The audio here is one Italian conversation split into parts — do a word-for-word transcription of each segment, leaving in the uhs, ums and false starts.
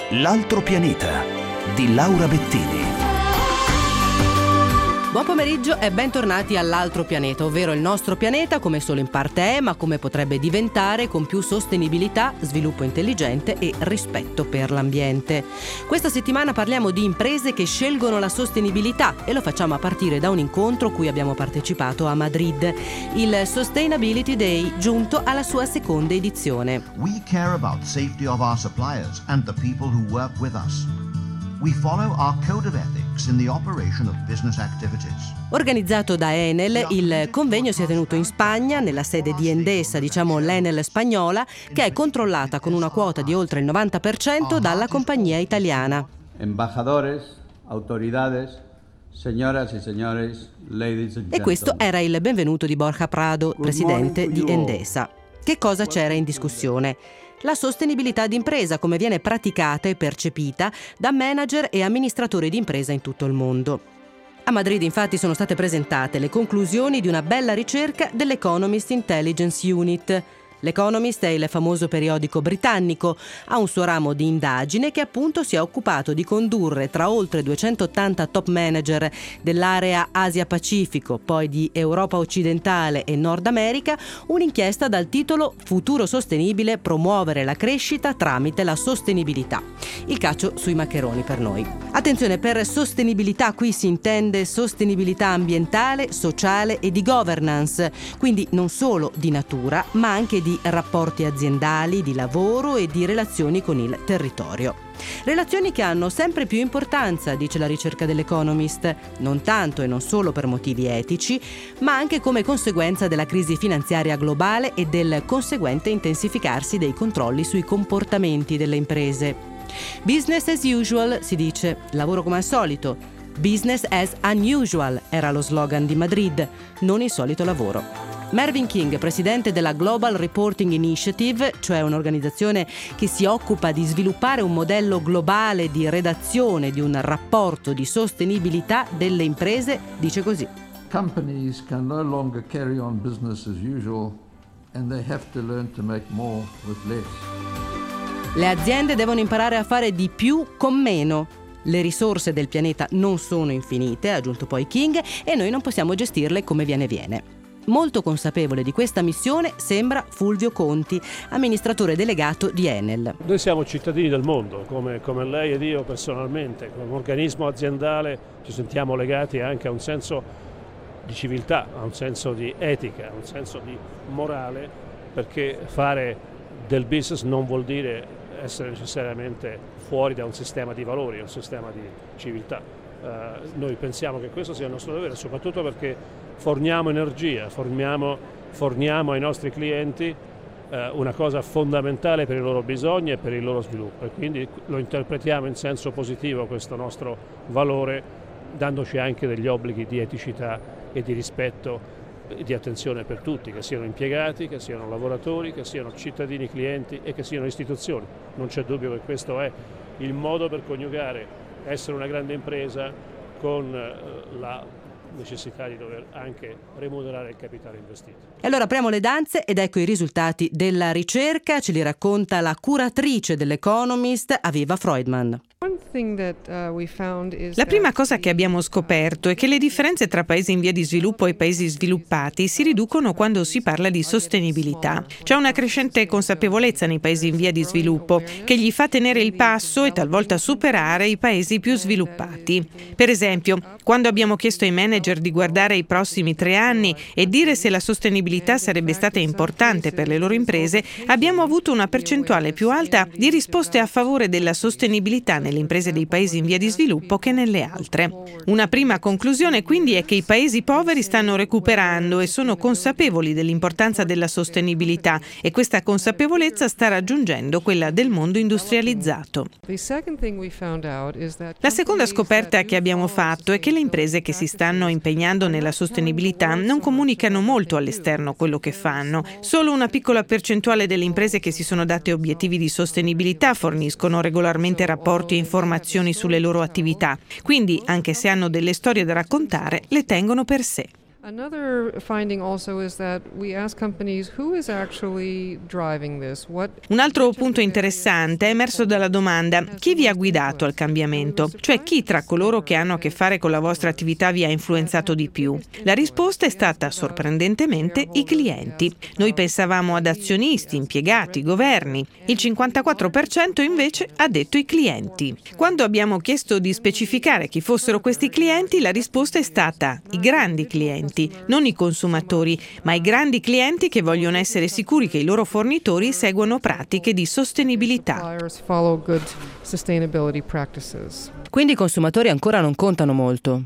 L'altro pianeta di Laura Bettini. Buon pomeriggio e bentornati all'altro pianeta, ovvero il nostro pianeta come solo in parte è, ma come potrebbe diventare con più sostenibilità, sviluppo intelligente e rispetto per l'ambiente. Questa settimana parliamo di imprese che scelgono la sostenibilità e lo facciamo a partire da un incontro cui abbiamo partecipato a Madrid, il Sustainability Day, giunto alla sua seconda edizione. We care about safety of our suppliers and the people who work with us. We follow our code of ethics in the operation of business activities. Organizzato da Enel, il convegno si è tenuto in Spagna, nella sede di Endesa, diciamo l'Enel spagnola, che è controllata con una quota di oltre il novanta per cento dalla compagnia italiana. Embajadores, autoridades, Signoras e signores, ladies and gentlemen. E questo era il benvenuto di Borja Prado, presidente di Endesa. Che cosa c'era in discussione? La sostenibilità d'impresa, come viene praticata e percepita da manager e amministratori di impresa in tutto il mondo. A Madrid infatti sono state presentate le conclusioni di una bella ricerca dell'Economist Intelligence Unit. L'Economist è il famoso periodico britannico, ha un suo ramo di indagine che appunto si è occupato di condurre tra oltre duecentottanta top manager dell'area Asia-Pacifico, poi di Europa occidentale e Nord America, un'inchiesta dal titolo Futuro sostenibile, promuovere la crescita tramite la sostenibilità. Il calcio sui maccheroni per noi. Attenzione, per sostenibilità qui si intende sostenibilità ambientale, sociale e di governance, quindi non solo di natura, ma anche di rapporti aziendali, di lavoro e di relazioni con il territorio. Relazioni che hanno sempre più importanza, dice la ricerca dell'Economist, non tanto e non solo per motivi etici, ma anche come conseguenza della crisi finanziaria globale e del conseguente intensificarsi dei controlli sui comportamenti delle imprese. Business as usual, si dice, lavoro come al solito. Business as unusual era lo slogan di Madrid, non il solito lavoro. Mervyn King, presidente della Global Reporting Initiative, cioè un'organizzazione che si occupa di sviluppare un modello globale di redazione di un rapporto di sostenibilità delle imprese, dice così. Companies can no longer carry on business as usual and they have to learn to make more with less. Le aziende devono imparare a fare di più con meno. Le risorse del pianeta non sono infinite, ha aggiunto poi King, e noi non possiamo gestirle come viene viene. Molto consapevole di questa missione sembra Fulvio Conti, amministratore delegato di Enel. Noi siamo cittadini del mondo, come, come lei ed io personalmente. Come organismo aziendale ci sentiamo legati anche a un senso di civiltà, a un senso di etica, a un senso di morale, perché fare del business non vuol dire essere necessariamente fuori da un sistema di valori, un sistema di civiltà. Uh, noi pensiamo che questo sia il nostro dovere, soprattutto perché forniamo energia, forniamo, forniamo ai nostri clienti uh, una cosa fondamentale per i loro bisogni e per il loro sviluppo, e quindi lo interpretiamo in senso positivo questo nostro valore, dandoci anche degli obblighi di eticità e di rispetto e di attenzione per tutti, che siano impiegati, che siano lavoratori, che siano cittadini, clienti e che siano istituzioni. Non c'è dubbio che questo è il modo per coniugare essere una grande impresa con la necessità di dover anche remunerare il capitale investito. E allora apriamo le danze ed ecco i risultati della ricerca, ce li racconta la curatrice dell'Economist, Aviva Freudman. La prima cosa che abbiamo scoperto è che le differenze tra paesi in via di sviluppo e paesi sviluppati si riducono quando si parla di sostenibilità. C'è una crescente consapevolezza nei paesi in via di sviluppo che gli fa tenere il passo e talvolta superare i paesi più sviluppati. Per esempio, quando abbiamo chiesto ai manager di guardare i prossimi tre anni e dire se la sostenibilità sarebbe stata importante per le loro imprese, abbiamo avuto una percentuale più alta di risposte a favore della sostenibilità nelle imprese dei paesi in via di sviluppo che nelle altre. Una prima conclusione quindi è che i paesi poveri stanno recuperando e sono consapevoli dell'importanza della sostenibilità, e questa consapevolezza sta raggiungendo quella del mondo industrializzato. La seconda scoperta che abbiamo fatto è che le imprese che si stanno impegnando nella sostenibilità non comunicano molto all'esterno quello che fanno. Solo una piccola percentuale delle imprese che si sono date obiettivi di sostenibilità forniscono regolarmente rapporti e informazioni sulle loro attività. Quindi, anche se hanno delle storie da raccontare, le tengono per sé. Another finding also is that we ask companies who is actually driving this. What Un altro punto interessante è emerso dalla domanda: chi vi ha guidato al cambiamento? Cioè chi tra coloro che hanno a che fare con la vostra attività vi ha influenzato di più? La risposta è stata sorprendentemente i clienti. Noi pensavamo ad azionisti, impiegati, governi. Il cinquantaquattro per cento invece ha detto i clienti. Quando abbiamo chiesto di specificare chi fossero questi clienti, la risposta è stata i grandi clienti. Non i consumatori, ma i grandi clienti che vogliono essere sicuri che i loro fornitori seguono pratiche di sostenibilità. Quindi i consumatori ancora non contano molto.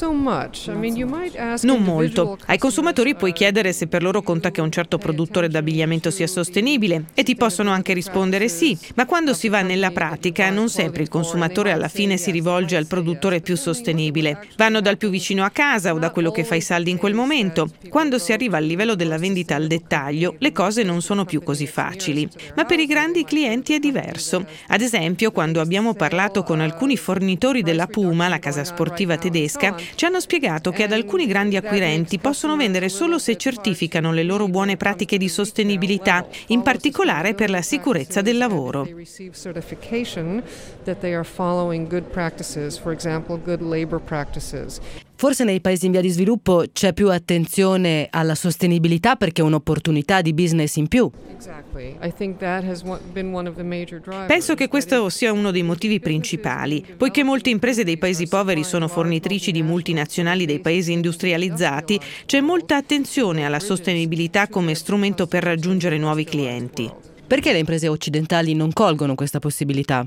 Non molto. Ai consumatori puoi chiedere se per loro conta che un certo produttore d'abbigliamento sia sostenibile e ti possono anche rispondere sì, ma quando si va nella pratica non sempre il consumatore alla fine si rivolge al produttore più sostenibile. Vanno dal più vicino a casa o da quello che fa i saldi in quel momento. Quando si arriva al livello della vendita al dettaglio, le cose non sono più così facili. Ma per i grandi clienti è diverso. Ad esempio, quando abbiamo parlato con alcuni fornitori della Puma, la casa sportiva tedesca, ci hanno spiegato che ad alcuni grandi acquirenti possono vendere solo se certificano le loro buone pratiche di sostenibilità, in particolare per la sicurezza del lavoro. Forse nei paesi in via di sviluppo c'è più attenzione alla sostenibilità perché è un'opportunità di business in più. Penso che questo sia uno dei motivi principali, poiché molte imprese dei paesi poveri sono fornitrici di multinazionali dei paesi industrializzati, c'è molta attenzione alla sostenibilità come strumento per raggiungere nuovi clienti. Perché le imprese occidentali non colgono questa possibilità?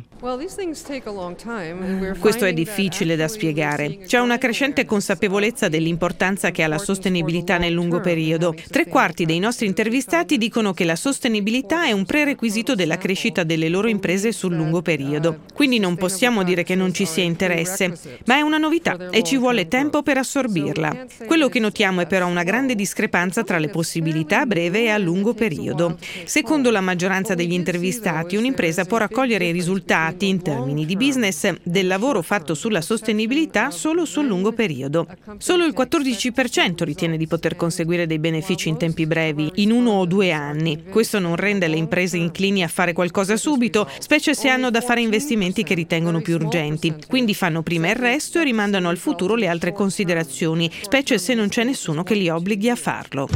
Questo è difficile da spiegare. C'è una crescente consapevolezza dell'importanza che ha la sostenibilità nel lungo periodo. Tre quarti dei nostri intervistati dicono che la sostenibilità è un prerequisito della crescita delle loro imprese sul lungo periodo. Quindi non possiamo dire che non ci sia interesse, ma è una novità e ci vuole tempo per assorbirla. Quello che notiamo è però una grande discrepanza tra le possibilità a breve e a lungo periodo. Secondo la maggioranza degli intervistati, un'impresa può raccogliere i risultati in termini di business del lavoro fatto sulla sostenibilità solo sul lungo periodo. Solo il quattordici per cento ritiene di poter conseguire dei benefici in tempi brevi, in uno o due anni. Questo non rende le imprese inclini a fare qualcosa subito, specie se hanno da fare investimenti che ritengono più urgenti. Quindi fanno prima il resto e rimandano al futuro le altre considerazioni, specie se non c'è nessuno che li obblighi a farlo.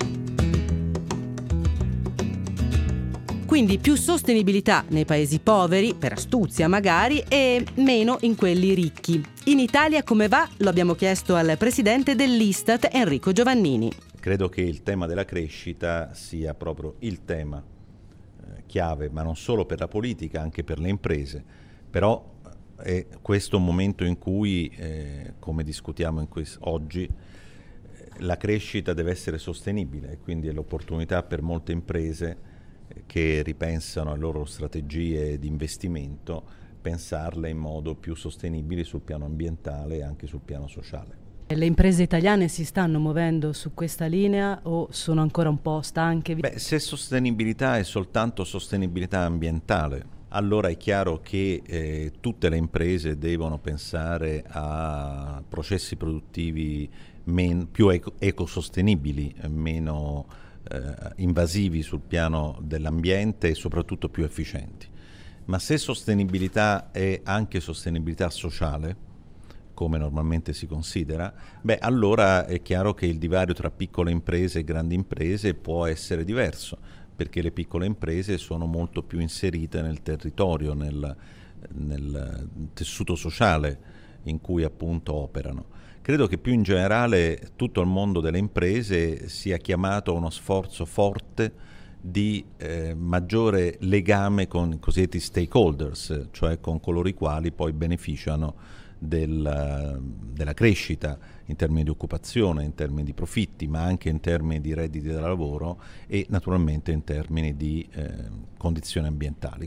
Quindi più sostenibilità nei paesi poveri, per astuzia magari, e meno in quelli ricchi. In Italia come va? Lo abbiamo chiesto al presidente dell'Istat, Enrico Giovannini. Credo che il tema della crescita sia proprio il tema eh, chiave, ma non solo per la politica, anche per le imprese. Però è questo un momento in cui, eh, come discutiamo in quest- oggi, eh, la crescita deve essere sostenibile, quindi è l'opportunità per molte imprese che ripensano le loro strategie di investimento, pensarle in modo più sostenibile sul piano ambientale e anche sul piano sociale. Le imprese italiane si stanno muovendo su questa linea o sono ancora un po' stanche? Beh, se sostenibilità è soltanto sostenibilità ambientale, allora è chiaro che eh, tutte le imprese devono pensare a processi produttivi men- più eco- ecosostenibili, meno Eh, invasivi sul piano dell'ambiente e soprattutto più efficienti. Ma se sostenibilità è anche sostenibilità sociale, come normalmente si considera, beh allora è chiaro che il divario tra piccole imprese e grandi imprese può essere diverso, perché le piccole imprese sono molto più inserite nel territorio, nel, nel tessuto sociale in cui appunto operano. Credo che più in generale tutto il mondo delle imprese sia chiamato a uno sforzo forte di eh, maggiore legame con i cosiddetti stakeholders, cioè con coloro i quali poi beneficiano del, della crescita in termini di occupazione, in termini di profitti, ma anche in termini di redditi da lavoro e naturalmente in termini di eh, condizioni ambientali.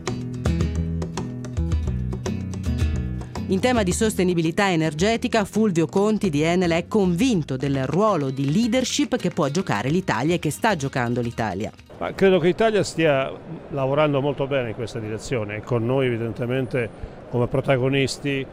In tema di sostenibilità energetica, Fulvio Conti di Enel è convinto del ruolo di leadership che può giocare l'Italia e che sta giocando l'Italia. Ma credo che l'Italia stia lavorando molto bene in questa direzione e con noi evidentemente come protagonisti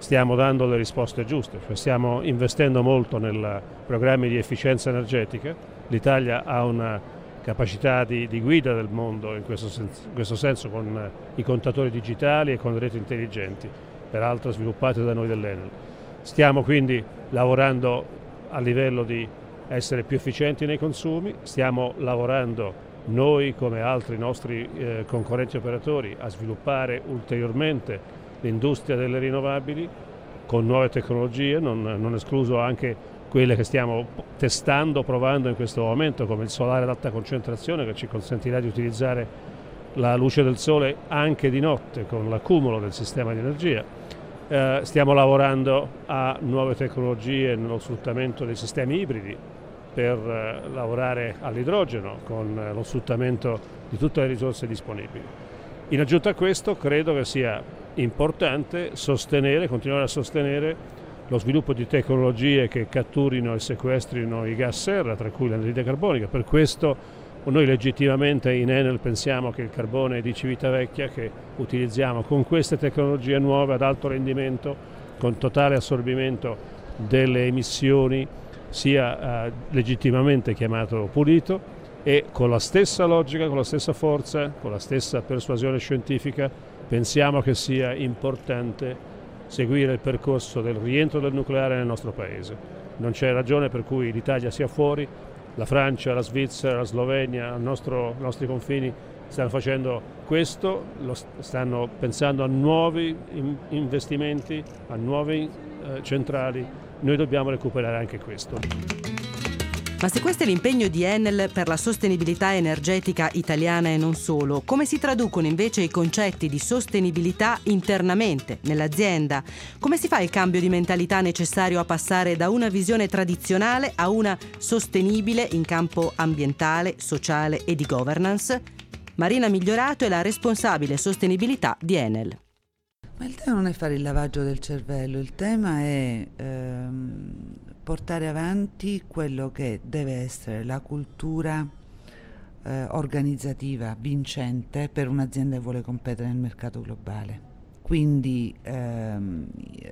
stiamo dando le risposte giuste, cioè stiamo investendo molto nei programmi di efficienza energetica. L'Italia ha una capacità di, di guida del mondo in questo, senso, in questo senso con i contatori digitali e con le reti intelligenti, peraltro sviluppate da noi dell'Enel. Stiamo quindi lavorando a livello di essere più efficienti nei consumi, stiamo lavorando noi come altri nostri eh, concorrenti operatori a sviluppare ulteriormente l'industria delle rinnovabili con nuove tecnologie, non, non escluso anche quelle che stiamo testando, provando in questo momento, come il solare ad alta concentrazione, che ci consentirà di utilizzare la luce del sole anche di notte con l'accumulo del sistema di energia. Eh, stiamo lavorando a nuove tecnologie nello sfruttamento dei sistemi ibridi per eh, lavorare all'idrogeno con eh, lo sfruttamento di tutte le risorse disponibili. In aggiunta a questo, credo che sia importante sostenere, continuare a sostenere lo sviluppo di tecnologie che catturino e sequestrino i gas serra, tra cui l'anidride carbonica. Per questo noi legittimamente in Enel pensiamo che il carbone di Civitavecchia, che utilizziamo con queste tecnologie nuove ad alto rendimento, con totale assorbimento delle emissioni, sia eh, legittimamente chiamato pulito, e con la stessa logica, con la stessa forza, con la stessa persuasione scientifica pensiamo che sia importante seguire il percorso del rientro del nucleare nel nostro Paese. Non c'è ragione per cui l'Italia sia fuori, la Francia, la Svizzera, la Slovenia, ai nostri confini stanno facendo questo, lo stanno pensando a nuovi investimenti, a nuove eh, centrali. Noi dobbiamo recuperare anche questo. Ma se questo è l'impegno di Enel per la sostenibilità energetica italiana e non solo, come si traducono invece i concetti di sostenibilità internamente, nell'azienda? Come si fa il cambio di mentalità necessario a passare da una visione tradizionale a una sostenibile in campo ambientale, sociale e di governance? Marina Migliorato è la responsabile sostenibilità di Enel. Ma il tema non è fare il lavaggio del cervello, il tema è ehm, portare avanti quello che deve essere la cultura eh, organizzativa vincente per un'azienda che vuole competere nel mercato globale. Quindi ehm,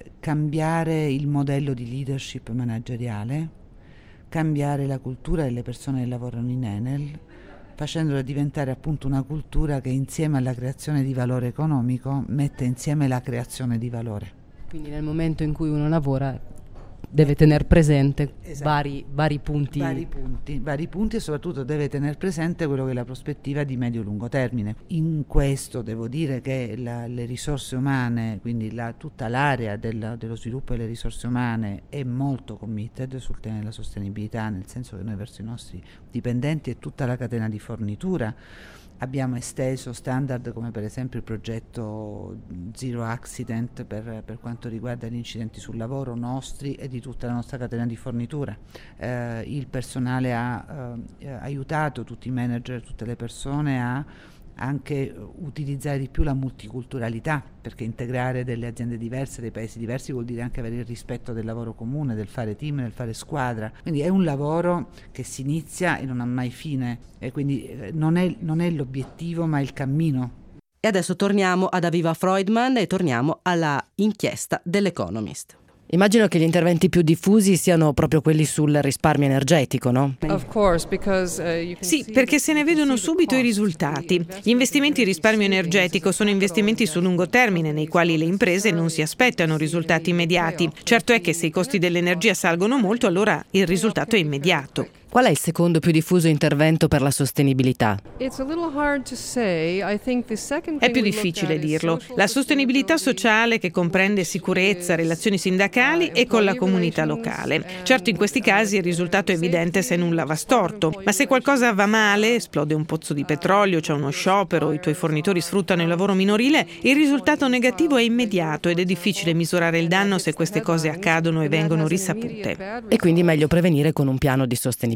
cambiare il modello di leadership manageriale, cambiare la cultura delle persone che lavorano in Enel, facendola diventare appunto una cultura che insieme alla creazione di valore economico mette insieme la creazione di valore. Quindi nel momento in cui uno lavora deve tener presente esatto. vari, vari punti. Vari punti, vari punti e soprattutto deve tener presente quello che è la prospettiva di medio-lungo termine. In questo devo dire che la, le risorse umane, quindi la, tutta l'area del, dello sviluppo delle risorse umane è molto committed sul tema della sostenibilità, nel senso che noi verso i nostri dipendenti e tutta la catena di fornitura abbiamo esteso standard come per esempio il progetto Zero Accident per, per quanto riguarda gli incidenti sul lavoro nostri e di tutta la nostra catena di fornitura. Eh, il personale ha eh, aiutato tutti i manager, tutte le persone a anche utilizzare di più la multiculturalità, perché integrare delle aziende diverse, dei paesi diversi vuol dire anche avere il rispetto del lavoro comune, del fare team, del fare squadra. Quindi è un lavoro che si inizia e non ha mai fine, e quindi non è, non è l'obiettivo ma il cammino. E adesso torniamo ad Aviva Freudman e torniamo alla inchiesta dell'Economist. Immagino che gli interventi più diffusi siano proprio quelli sul risparmio energetico, no? Of course, because, uh, you can sì, see perché the, se ne vedono subito i risultati. Gli investimenti in risparmio energetico sono investimenti su lungo termine nei quali le imprese non si aspettano risultati immediati. Certo è che se i costi dell'energia salgono molto, allora il risultato è immediato. Qual è il secondo più diffuso intervento per la sostenibilità? It's a little hard to say. I think the second È più thing we looked difficile at is dirlo. social La sostenibilità sociale che comprende sicurezza, relazioni sindacali e con la comunità locale. Certo, in questi casi il risultato è evidente se nulla va storto, ma se qualcosa va male, esplode un pozzo di petrolio, c'è uno sciopero, i tuoi fornitori sfruttano il lavoro minorile, il risultato negativo è immediato ed è difficile misurare il danno se queste cose accadono e vengono risapute. E quindi meglio prevenire con un piano di sostenibilità.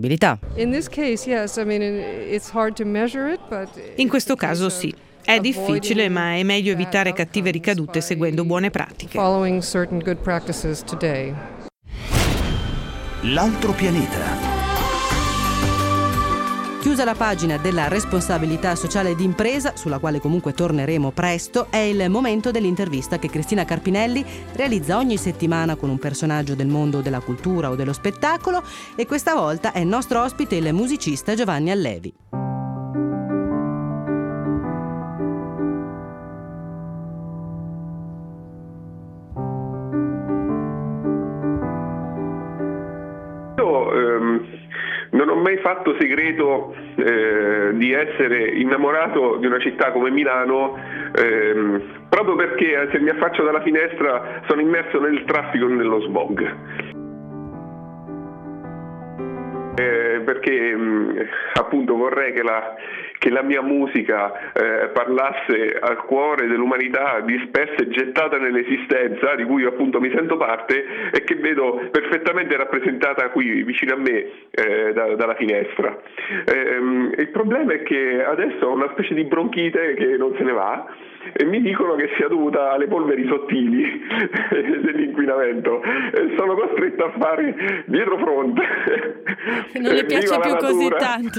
In questo caso sì. È difficile, ma è meglio evitare cattive ricadute seguendo buone pratiche. L'altro pianeta. Chiusa la pagina della responsabilità sociale d'impresa, sulla quale comunque torneremo presto, è il momento dell'intervista che Cristina Carpinelli realizza ogni settimana con un personaggio del mondo della cultura o dello spettacolo, e questa volta è nostro ospite il musicista Giovanni Allevi. Non ho mai fatto segreto eh, di essere innamorato di una città come Milano, ehm, proprio perché se mi affaccio dalla finestra sono immerso nel traffico e nello smog. Eh, perché mh, appunto vorrei che la, che la mia musica eh, parlasse al cuore dell'umanità dispersa e gettata nell'esistenza, di cui appunto mi sento parte e che vedo perfettamente rappresentata qui vicino a me eh, da, dalla finestra. Eh, il problema è che adesso ho una specie di bronchite che non se ne va e mi dicono che sia dovuta alle polveri sottili dell'inquinamento. Sono costretto a fare dietro fronte. Non le piace più così tanto.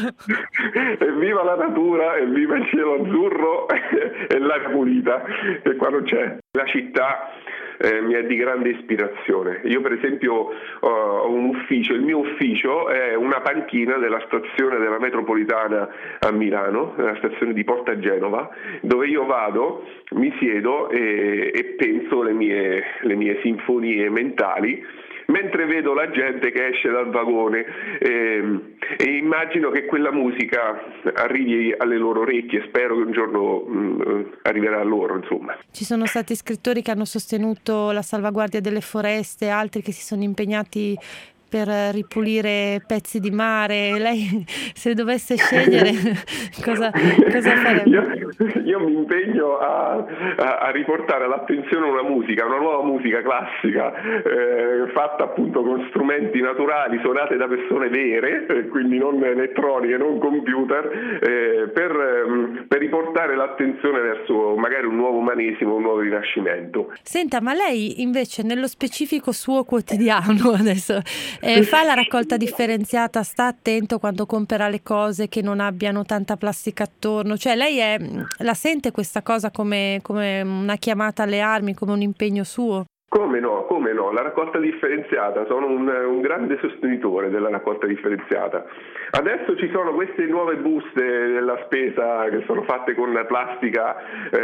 Viva la natura e viva il cielo azzurro e l'aria pulita, che qua non c'è. La città eh, mi è di grande ispirazione. Io per esempio ho un ufficio, il mio ufficio è una panchina della stazione della metropolitana a Milano, nella stazione di Porta Genova, dove io vado, mi siedo e, e penso le mie, le mie sinfonie mentali mentre vedo la gente che esce dal vagone e, e immagino che quella musica arrivi alle loro orecchie. Spero che un giorno mh, arriverà a loro, insomma. Ci sono stati scrittori che hanno sostenuto la salvaguardia delle foreste, altri che si sono impegnati per ripulire pezzi di mare. Lei, se dovesse scegliere, cosa, cosa farebbe? Io, io mi impegno a, a, a riportare all'attenzione una musica, una nuova musica classica, eh, fatta appunto con strumenti naturali, suonate da persone vere, eh, quindi non elettroniche, non computer, eh, per, per riportare l'attenzione verso magari un nuovo umanesimo, un nuovo rinascimento. Senta, ma lei invece nello specifico suo quotidiano adesso Eh, fa la raccolta differenziata, sta attento quando comprerà le cose che non abbiano tanta plastica attorno, cioè lei è, la sente questa cosa come, come una chiamata alle armi, come un impegno suo? Come no, come no, la raccolta differenziata, sono un, un grande sostenitore della raccolta differenziata. Adesso ci sono queste nuove buste della spesa che sono fatte con plastica,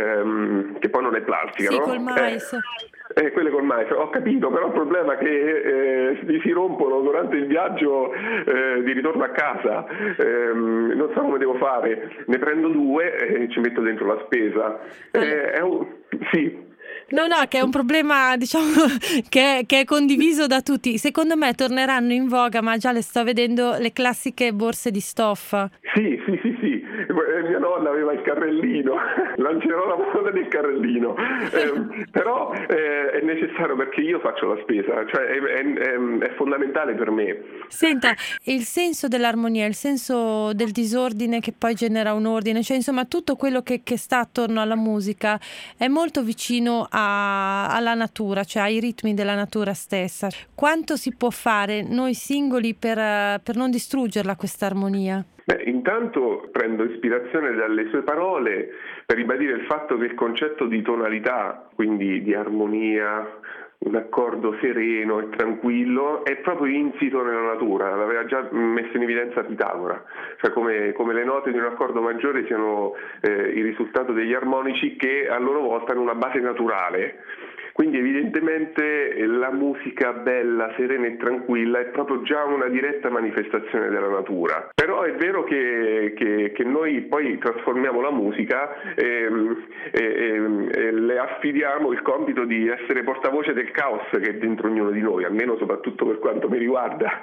ehm, che poi non è plastica, sì, no? Col mais. Eh, eh, quelle col mais, ho capito, però il problema è che eh, si rompono durante il viaggio eh, di ritorno a casa, ehm, non so come devo fare, ne prendo due e ci metto dentro la spesa. Eh, è un, sì. No, no, che è un problema, diciamo, che è, che è condiviso da tutti. Secondo me torneranno in voga, ma già le sto vedendo, le classiche borse di stoffa. Sì, sì, sì, sì. Mia nonna aveva il carrellino, lancerò la moda del carrellino. Eh, però eh, è necessario perché io faccio la spesa, cioè è, è, è, è fondamentale per me. Senta, il senso dell'armonia, il senso del disordine che poi genera un ordine, cioè insomma tutto quello che, che sta attorno alla musica è molto vicino a, alla natura, cioè ai ritmi della natura stessa. Quanto si può fare noi singoli per, per non distruggerla questa armonia? Beh, intanto prendo ispirazione dalle sue parole per ribadire il fatto che il concetto di tonalità, quindi di armonia, un accordo sereno e tranquillo, è proprio insito nella natura, l'aveva già messo in evidenza Pitagora, cioè come, come le note di un accordo maggiore siano eh, il risultato degli armonici che a loro volta hanno una base naturale. Quindi evidentemente la musica bella, serena e tranquilla è proprio già una diretta manifestazione della natura. Però è vero che, che, che noi poi trasformiamo la musica e, e, e, e le affidiamo il compito di essere portavoce del caos che è dentro ognuno di noi, almeno soprattutto per quanto mi riguarda.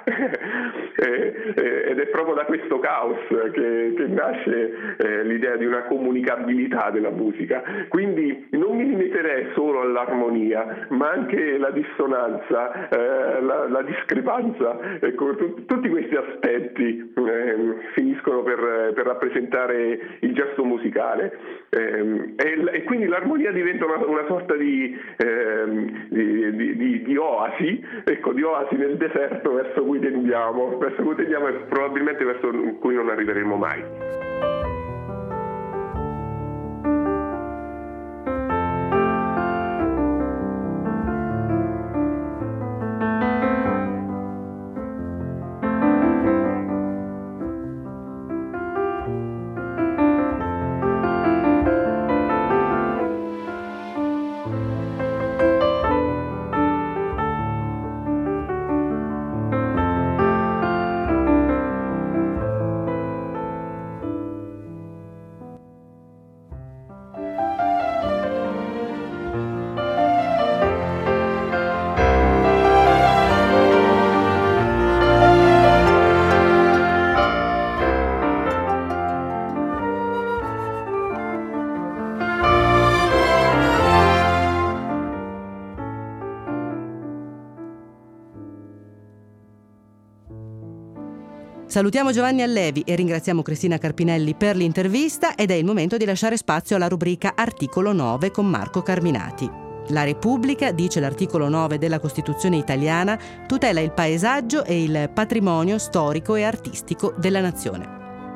e, e, ed è proprio da questo caos che, che nasce eh, l'idea di una comunicabilità della musica. Quindi non mi limiterei solo all'armonia, l'armonia, ma anche la dissonanza, eh, la, la discrepanza, ecco, t- tutti questi aspetti eh, finiscono per, per rappresentare il gesto musicale eh, e, e quindi l'armonia diventa una, una sorta di, eh, di, di, di, di oasi, ecco, di oasi nel deserto verso cui tendiamo, verso cui tendiamo e probabilmente verso cui non arriveremo mai. Salutiamo Giovanni Allevi e ringraziamo Cristina Carpinelli per l'intervista ed è il momento di lasciare spazio alla rubrica Articolo nove con Marco Carminati. La Repubblica, dice l'articolo nove della Costituzione italiana, tutela il paesaggio e il patrimonio storico e artistico della nazione.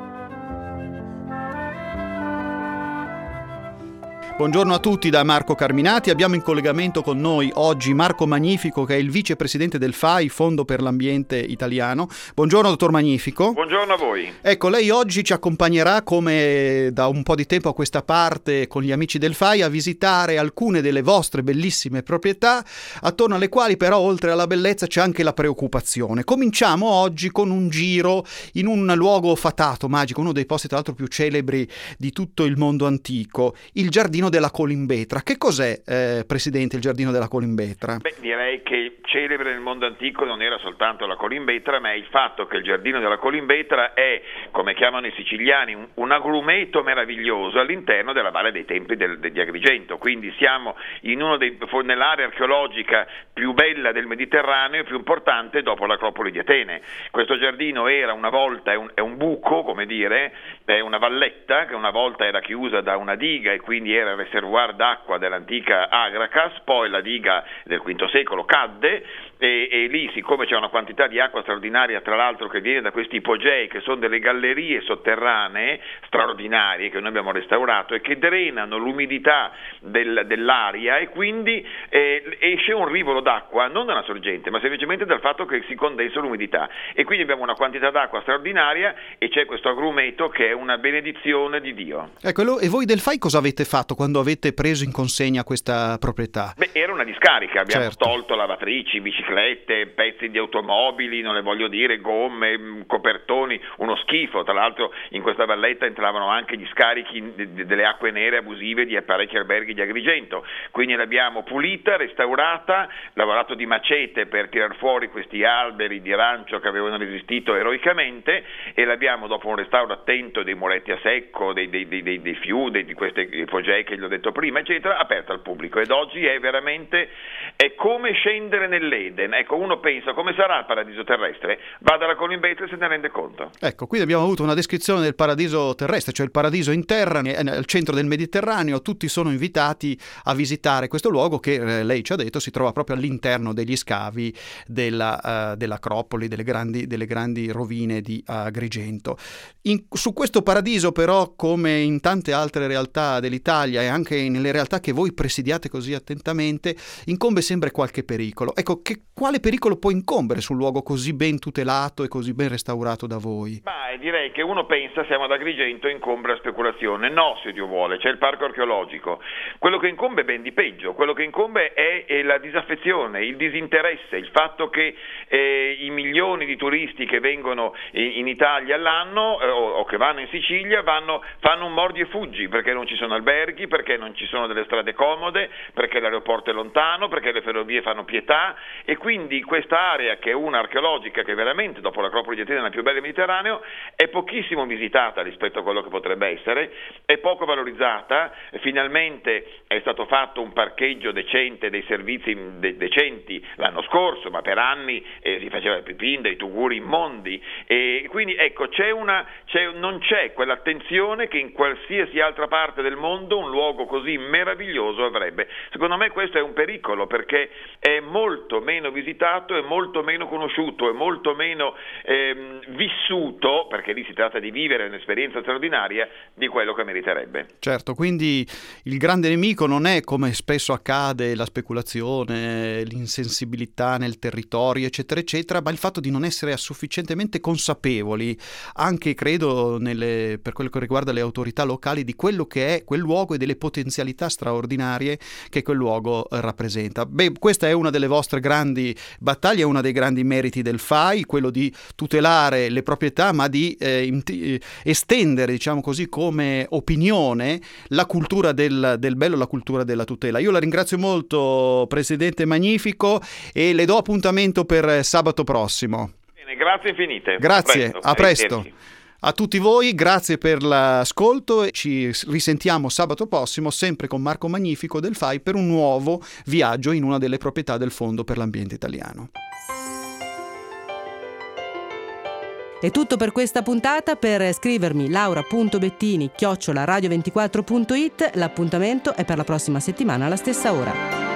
Buongiorno a tutti da Marco Carminati. Abbiamo in collegamento con noi oggi Marco Magnifico, che è il vicepresidente del F A I, Fondo per l'Ambiente Italiano. Buongiorno dottor Magnifico. Buongiorno a voi. Ecco, lei oggi ci accompagnerà, come da un po' di tempo a questa parte, con gli amici del F A I, a visitare alcune delle vostre bellissime proprietà, attorno alle quali però, oltre alla bellezza, c'è anche la preoccupazione. Cominciamo oggi con un giro in un luogo fatato, magico, uno dei posti tra l'altro più celebri di tutto il mondo antico, il Giardino della Colimbetra. Che cos'è, eh, Presidente, il Giardino della Colimbetra? Beh, direi che celebre nel mondo antico non era soltanto la Colimbetra, ma è il fatto che il Giardino della Colimbetra è, come chiamano i siciliani, un, un agrumeto meraviglioso all'interno della Valle dei Templi del, di Agrigento. Quindi siamo in uno dei, nell'area archeologica più bella del Mediterraneo e più importante dopo l'Acropoli di Atene. Questo giardino era una volta, è un, è un buco, come dire, è una valletta che una volta era chiusa da una diga e quindi era il reservoir d'acqua dell'antica Agracas, poi la diga del quinto secolo cadde e, e lì, siccome c'è una quantità di acqua straordinaria, tra l'altro, che viene da questi ipogei, che sono delle gallerie sotterranee straordinarie che noi abbiamo restaurato e che drenano l'umidità del, dell'aria, e quindi eh, esce un rivolo d'acqua non da una sorgente, ma semplicemente dal fatto che si condensa l'umidità, e quindi abbiamo una quantità d'acqua straordinaria e c'è questo agrumeto che è una benedizione di Dio. Ecco, e voi del F A I cosa avete fatto quando avete preso in consegna questa proprietà? Beh, era una discarica, abbiamo certo. tolto lavatrici, biciclette, pezzi di automobili, non le voglio dire, gomme, copertoni, uno schifo. Tra l'altro in questa valletta entravano anche gli scarichi delle acque nere abusive di parecchi alberghi di Agrigento, quindi l'abbiamo pulita, restaurata, lavorato di macete per tirar fuori questi alberi di rancio che avevano resistito eroicamente, e l'abbiamo, dopo un restauro attento dei muretti a secco, dei, dei, dei, dei, dei fiumi, di questi ipogei che gli ho detto prima, eccetera, aperta al pubblico, ed oggi è veramente è come scendere nell'Eden. Ecco, uno pensa come sarà il paradiso terrestre, vada alla Colimbetra e se ne rende conto. Ecco, quindi abbiamo avuto una descrizione del paradiso terrestre, cioè il paradiso in terra, al centro del Mediterraneo. Tutti sono invitati a visitare questo luogo che eh, lei ci ha detto si trova proprio all'interno degli scavi della, uh, dell'Acropoli, delle grandi, delle grandi rovine di uh, Agrigento. In, su questo paradiso però, come in tante altre realtà dell'Italia e anche nelle realtà che voi presidiate così attentamente, incombe sempre qualche pericolo. Ecco, che, quale pericolo può incombere su un luogo così ben tutelato e così ben restaurato da voi? Ma direi che uno pensa, siamo ad Agrigento, incombe la speculazione. No, se Dio vuole, c'è il parco archeologico. Quello che incombe è ben di peggio, quello che incombe è, è la disaffezione, il disinteresse, il fatto che eh, i milioni di turisti che vengono in, in Italia all'anno eh, o, o che vanno in Sicilia vanno, fanno un mordi e fuggi, perché non ci sono alberghi, perché non ci sono delle strade comode, perché l'aeroporto è lontano, perché le ferrovie fanno pietà, e quindi questa area, che è una archeologica, che veramente dopo l'Acropoli di Atene è la più bella del Mediterraneo, è pochissimo visitata rispetto a quello che potrebbe essere, è poco valorizzata. Finalmente è stato fatto un parcheggio decente, dei servizi de- decenti l'anno scorso, ma per anni eh, si faceva il pipin, dei tuguri immondi, e quindi ecco c'è una, c'è, non c'è quell'attenzione che in qualsiasi altra parte del mondo un luogo così meraviglioso avrebbe. Secondo me questo è un pericolo, perché è molto meno visitato, è molto meno conosciuto, è molto meno ehm, vissuto, perché lì si tratta di vivere un'esperienza straordinaria, di quello che meriterebbe. Certo, quindi il grande nemico non è, come spesso accade, la speculazione, l'insensibilità nel territorio, eccetera, eccetera, ma il fatto di non essere sufficientemente consapevoli, anche credo nelle, per quello che riguarda le autorità locali, di quello che è quel luogo e delle potenzialità straordinarie che quel luogo rappresenta. Beh, questa è una delle vostre grandi battaglie, uno dei grandi meriti del F A I, quello di tutelare le proprietà, ma di eh, int- estendere, diciamo così, come opinione la cultura del, del bello, la cultura della tutela. Io la ringrazio molto, Presidente Magnifico, e le do appuntamento per sabato prossimo. Bene, grazie infinite. Grazie, a presto. a presto. A tutti voi, grazie per l'ascolto, e ci risentiamo sabato prossimo sempre con Marco Magnifico del F A I per un nuovo viaggio in una delle proprietà del Fondo per l'Ambiente Italiano. È tutto per questa puntata. Per scrivermi laura punto bettini chiocciola radio ventiquattro punto it, l'appuntamento è per la prossima settimana alla stessa ora.